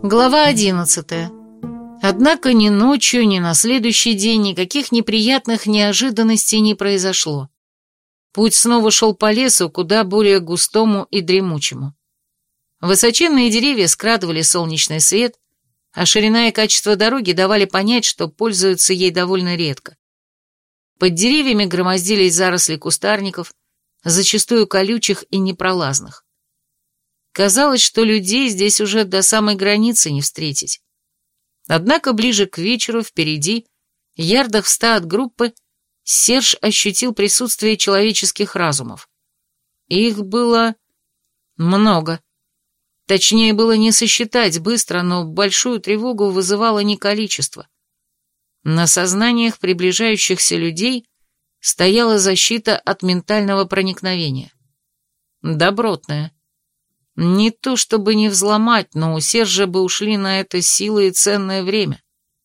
Глава 11. Однако ни ночью, ни на следующий день никаких неприятных неожиданностей не произошло. Путь снова шел по лесу, куда более густому и дремучему. Высоченные деревья скрадывали солнечный свет, а ширина и качество дороги давали понять, что пользуются ей довольно редко. Под деревьями громоздились заросли кустарников, зачастую колючих и непролазных. Казалось, что людей здесь уже до самой границы не встретить. Однако ближе к вечеру впереди, ярдах в 100 от группы, Серж ощутил присутствие человеческих разумов. Их было много. Точнее, было не сосчитать быстро, но большую тревогу вызывало не количество. На сознаниях приближающихся людей стояла защита от ментального проникновения. Добротная. Не то чтобы не взломать, но у Сержа бы ушли на это силы и ценное время.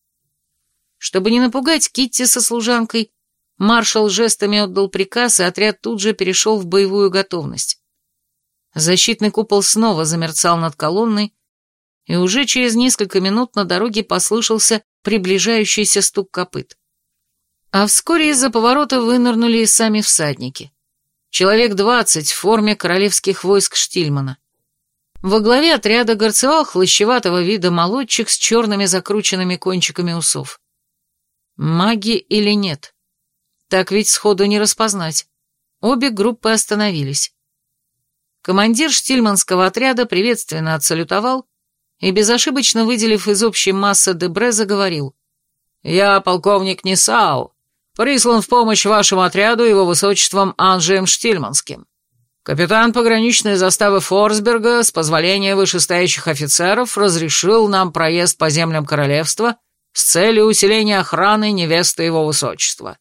Чтобы не напугать Китти со служанкой, маршал жестами отдал приказ, и отряд тут же перешел в боевую готовность. Защитный купол снова замерцал над колонной, и уже через несколько минут на дороге послышался приближающийся стук копыт. А вскоре из-за поворота вынырнули и сами всадники. Человек 20 в форме королевских войск Штильмана. Во главе отряда горцевал хлыщеватого вида молодчик с черными закрученными кончиками усов. Маги или нет? Так ведь сходу не распознать. Обе группы остановились. Командир штильманского отряда приветственно отсалютовал и, безошибочно выделив из общей массы Дебре, заговорил. «Я полковник Нисау, прислан в помощь вашему отряду его высочеством Анжеем Штильманским. Капитан пограничной заставы Форсберга с позволения вышестоящих офицеров разрешил нам проезд по землям королевства с целью усиления охраны невесты его высочества».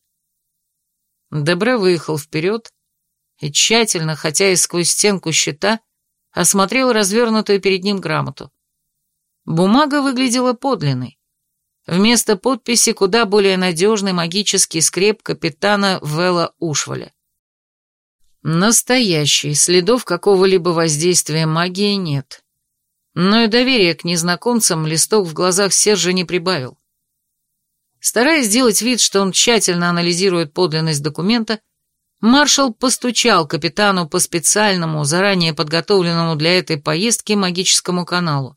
Дебре выехал вперед и тщательно, хотя и сквозь стенку щита, осмотрел развернутую перед ним грамоту. Бумага выглядела подлинной. Вместо подписи куда более надежный магический скреп капитана Вела Ушваля. Настоящий, следов какого-либо воздействия магии нет. Но и доверия к незнакомцам листок в глазах Сержа не прибавил. Стараясь сделать вид, что он тщательно анализирует подлинность документа, маршал постучал капитану по специальному, заранее подготовленному для этой поездки магическому каналу.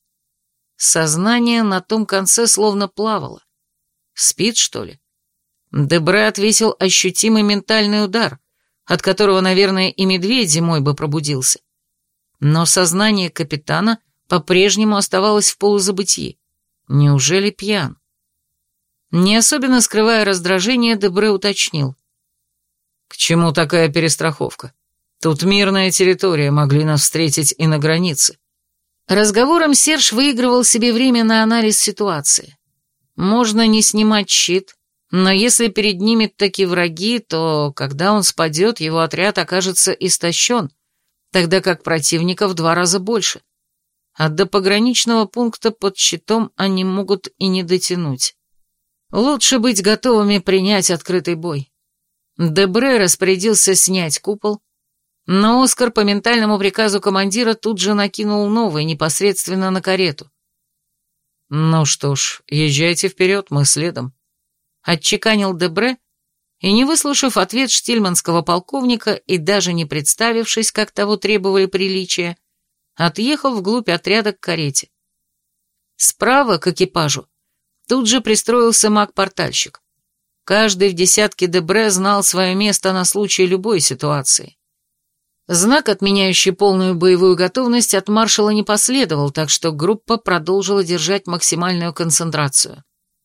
Сознание на том конце словно плавало. Спит, что ли? Дебре отвесил ощутимый ментальный удар, от которого, наверное, и медведь зимой бы пробудился. Но сознание капитана по-прежнему оставалось в полузабытии. Неужели пьян? Не особенно скрывая раздражение, Дебре уточнил. «К чему такая перестраховка? Тут мирная территория, могли нас встретить и на границе». Разговором Серж выигрывал себе время на анализ ситуации. Можно не снимать щит, но если перед ними таки враги, то, когда он спадет, его отряд окажется истощен, тогда как противника в 2 раза больше. А до пограничного пункта под щитом они могут и не дотянуть. Лучше быть готовыми принять открытый бой. Дебре распорядился снять купол, но Оскар по ментальному приказу командира тут же накинул новый непосредственно на карету. «Ну что ж, езжайте вперед, мы следом», — отчеканил Дебре, и, не выслушав ответ штильманского полковника и даже не представившись, как того требовали приличия, отъехал вглубь отряда к карете. Справа, к экипажу, тут же пристроился маг-портальщик. Каждый в десятке Дебре знал свое место на случай любой ситуации. Знак, отменяющий полную боевую готовность, от маршала не последовал, так что группа продолжила держать максимальную концентрацию.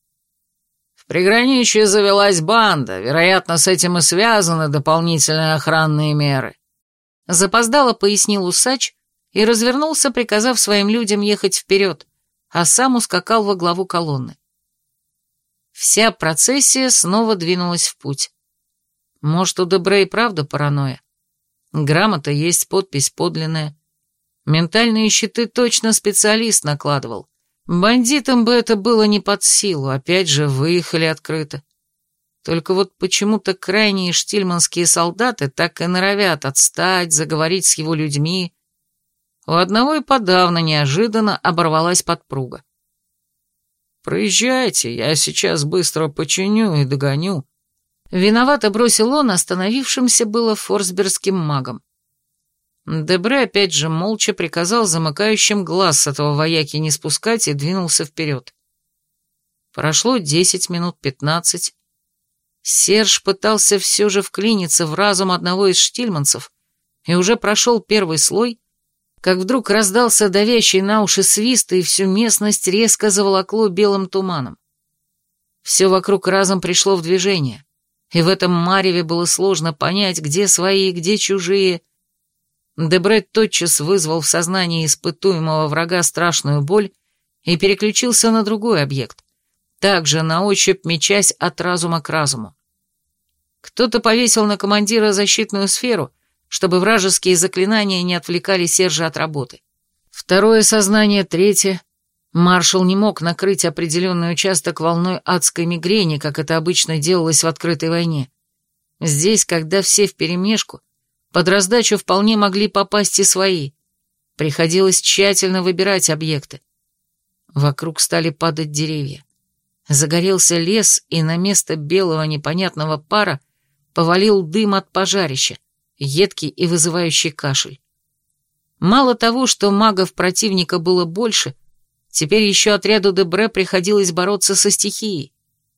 «В приграничье завелась банда, вероятно, с этим и связаны дополнительные охранные меры», — запоздало пояснил усач и развернулся, приказав своим людям ехать вперед, а сам ускакал во главу колонны. Вся процессия снова двинулась в путь. Может, у Дебре и правда паранойя? Грамота есть, подпись подлинная. Ментальные щиты точно специалист накладывал. Бандитам бы это было не под силу, опять же, выехали открыто. Только вот почему-то крайние штильманские солдаты так и норовят отстать, заговорить с его людьми. У одного и подавно неожиданно оборвалась подпруга. «Проезжайте, я сейчас быстро починю и догоню». Виновато бросил он остановившимся было форсбергским магом. Дебре опять же молча приказал замыкающим глаз с этого вояки не спускать и двинулся вперед. Прошло 10 минут, 15. Серж пытался все же вклиниться в разум одного из штильманцев и уже прошел первый слой, как вдруг раздался давящий на уши свист, и всю местность резко заволокло белым туманом. Все вокруг разом пришло в движение, и в этом мареве было сложно понять, где свои, где чужие. Дебре тотчас вызвал в сознании испытуемого врага страшную боль и переключился на другой объект, также на ощупь мечась от разума к разуму. Кто-то повесил на командира защитную сферу, чтобы вражеские заклинания не отвлекали Сержа от работы. Второе сознание, третье. Маршал не мог накрыть определенный участок волной адской мигрени, как это обычно делалось в открытой войне. Здесь, когда все вперемешку, под раздачу вполне могли попасть и свои. Приходилось тщательно выбирать объекты. Вокруг стали падать деревья. Загорелся лес, и на место белого непонятного пара повалил дым от пожарища, едкий и вызывающий кашель. Мало того, что магов противника было больше, теперь еще отряду Дебре приходилось бороться со стихией.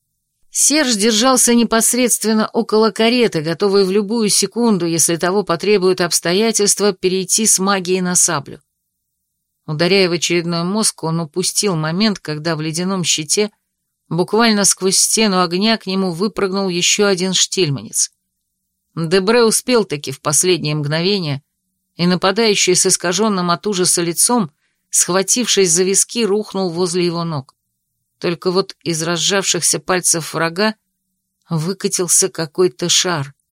Серж держался непосредственно около кареты, готовый в любую секунду, если того потребуют обстоятельства, перейти с магии на саблю. Ударяя в очередной мозг, он упустил момент, когда в ледяном щите буквально сквозь стену огня к нему выпрыгнул еще один штильманец. Дебре успел-таки в последнее мгновение, и нападающий с искаженным от ужаса лицом, схватившись за виски, рухнул возле его ног. Только вот из разжавшихся пальцев врага выкатился какой-то шар.